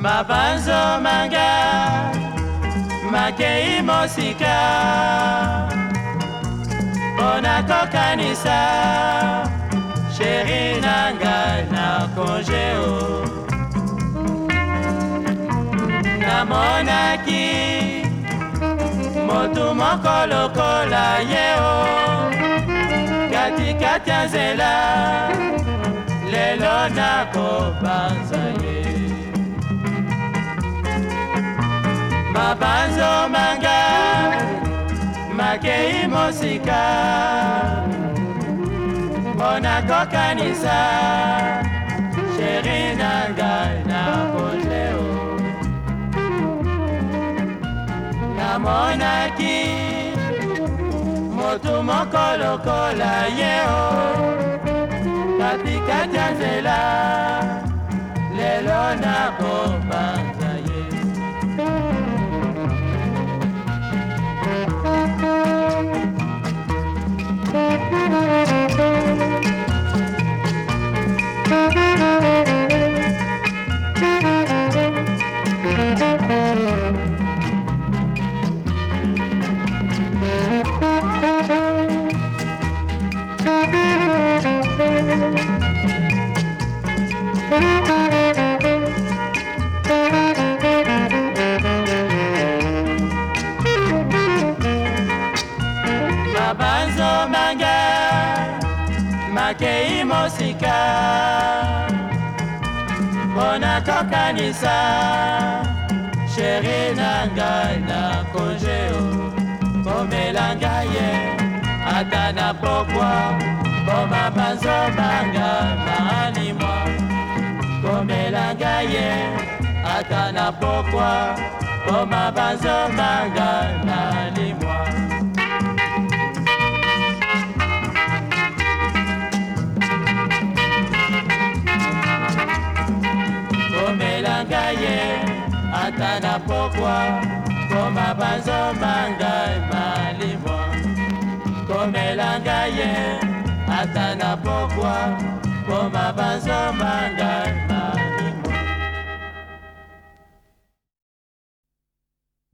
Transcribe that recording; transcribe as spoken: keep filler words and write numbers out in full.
mabanzo manga makei mosika mpona kokanisa sheri na ngai na kongeo namonaki motu moko lokola yeo katikati ya nzela lelo nakobanza ye mabanzo manga makei mosika mpona kokanisa sheri na ngai na kongeo namonaki motu moko lokola yeo katikati ya nzela lelo nakobanza ye mabanzo manga makei mosika mpona kokanisa sheri na ngai na kongeo komela ngai ye ata na pokwa po mabanzo manga malimwa komela ngai ye ata na pokwa po mabanzo manga malimwa komela ngai ye ata na pokwa po mabanzo manga malimwa komela ngai ye ata na pokwa po mabanzo manga